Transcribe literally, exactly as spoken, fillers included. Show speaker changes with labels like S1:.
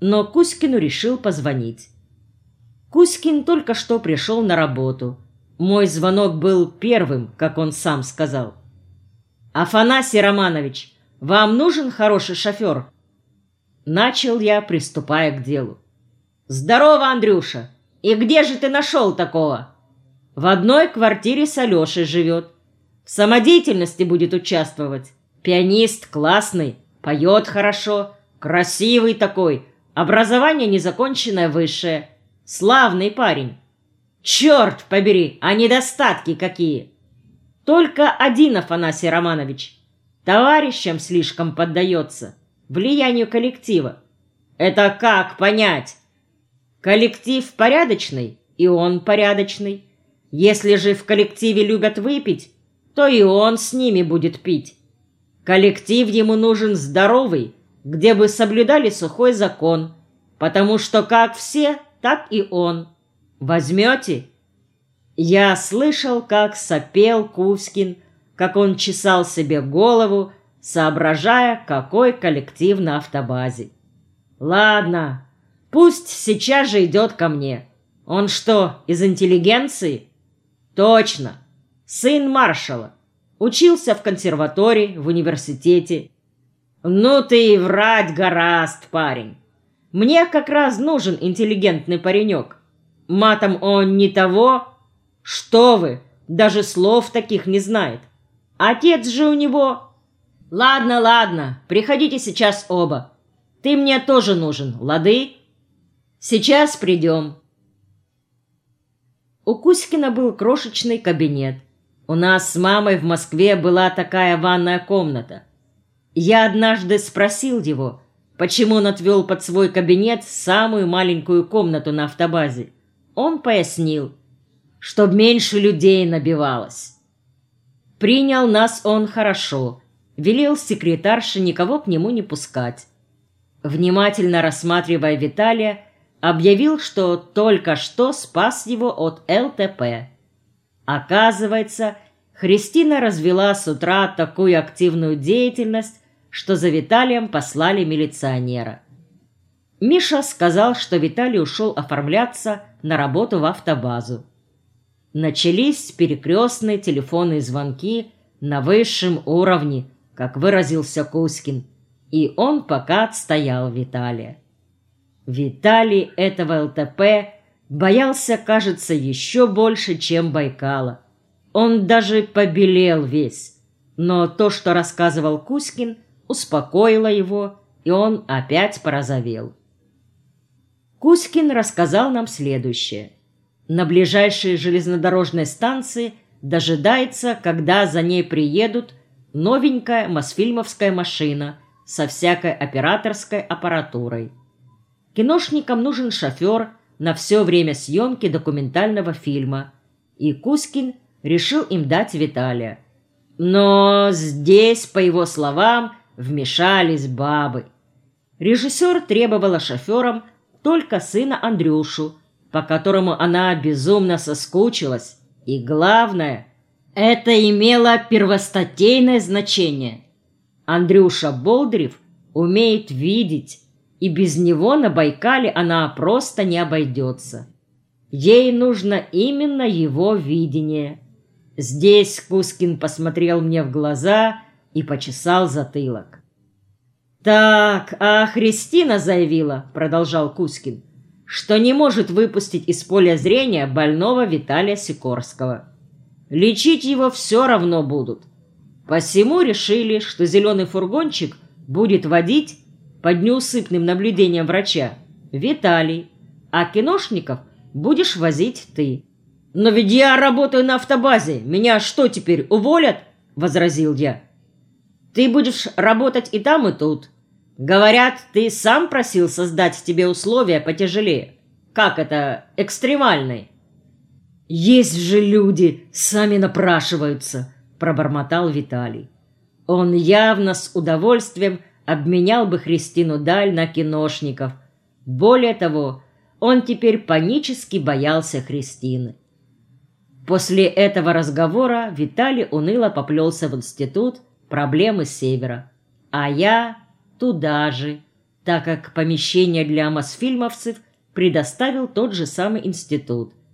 S1: но Кузькину решил позвонить. Кузькин только что пришел на работу. Мой звонок был первым, как он сам сказал. «Афанасий Романович, вам нужен хороший шофер?» Начал я, приступая к делу. «Здорово, Андрюша! И где же ты нашел такого?» «В одной квартире с Алешей живет. В самодеятельности будет участвовать. Пианист классный, поет хорошо, красивый такой, образование незаконченное высшее. Славный парень. Черт побери, а недостатки какие! Только один Афанасий Романович. Товарищам слишком поддается, влиянию коллектива. Это как понять? Коллектив порядочный, и он порядочный. Если же в коллективе любят выпить, то и он с ними будет пить. Коллектив ему нужен здоровый, где бы соблюдали сухой закон, потому что как все, так и он. Возьмете?» Я слышал, как сопел Кузькин, как он чесал себе голову, соображая, какой коллектив на автобазе. «Ладно, пусть сейчас же идет ко мне. Он что, из интеллигенции?» «Точно, сын маршала. Учился в консерватории, в университете». «Ну ты и врать гораст, парень. Мне как раз нужен интеллигентный паренек. Матом он не того. Что вы, даже слов таких не знает. Отец же у него...» «Ладно, ладно, приходите сейчас оба. Ты мне тоже нужен, лады? Сейчас придем». У Кузькина был крошечный кабинет. У нас с мамой в Москве была такая ванная комната. Я однажды спросил его, почему он отвел под свой кабинет самую маленькую комнату на автобазе. Он пояснил, чтоб меньше людей набивалось. Принял нас он хорошо, велел секретарше никого к нему не пускать. Внимательно рассматривая Виталия, объявил, что только что спас его от эл тэ пэ. Оказывается, Христина развела с утра такую активную деятельность, что за Виталием послали милиционера. Миша сказал, что Виталий ушел оформляться на работу в автобазу. Начались перекрестные телефонные звонки на высшем уровне, как выразился Кузькин, и он пока отстоял Виталия. Виталий этого эл тэ пэ боялся, кажется, еще больше, чем Байкала. Он даже побелел весь, но то, что рассказывал Кузькин, успокоило его, и он опять порозовел. Кузькин рассказал нам следующее. На ближайшей железнодорожной станции дожидается, когда за ней приедут новенькая мосфильмовская машина со всякой операторской аппаратурой. Киношникам нужен шофер на все время съемки документального фильма, и Кузькин решил им дать Виталия. Но здесь, по его словам, вмешались бабы. Режиссер требовала шоферам только сына Андрюшу, по которому она безумно соскучилась, и главное, это имело первостатейное значение. Андрюша Болдырев умеет видеть, и без него на Байкале она просто не обойдется. Ей нужно именно его видение. Здесь Кузькин посмотрел мне в глаза и почесал затылок. «Так, а Христина заявила, — продолжал Кузькин, — что не может выпустить из поля зрения больного Виталия Сикорского. Лечить его все равно будут. Посему решили, что зеленый фургончик будет водить под неусыпным наблюдением врача Виталий, а киношников будешь возить ты». «Но ведь я работаю на автобазе, меня что теперь, уволят?» — возразил я. «Ты будешь работать и там, и тут. Говорят, ты сам просил создать тебе условия потяжелее. Как это, экстремальные?» «Есть же люди, сами напрашиваются», — пробормотал Виталий. Он явно с удовольствием обменял бы Христину Даль на киношников. Более того, он теперь панически боялся Христины. После этого разговора Виталий уныло поплелся в институт «Проблемы Севера», а я туда же, так как помещение для мосфильмовцев предоставил тот же самый институт.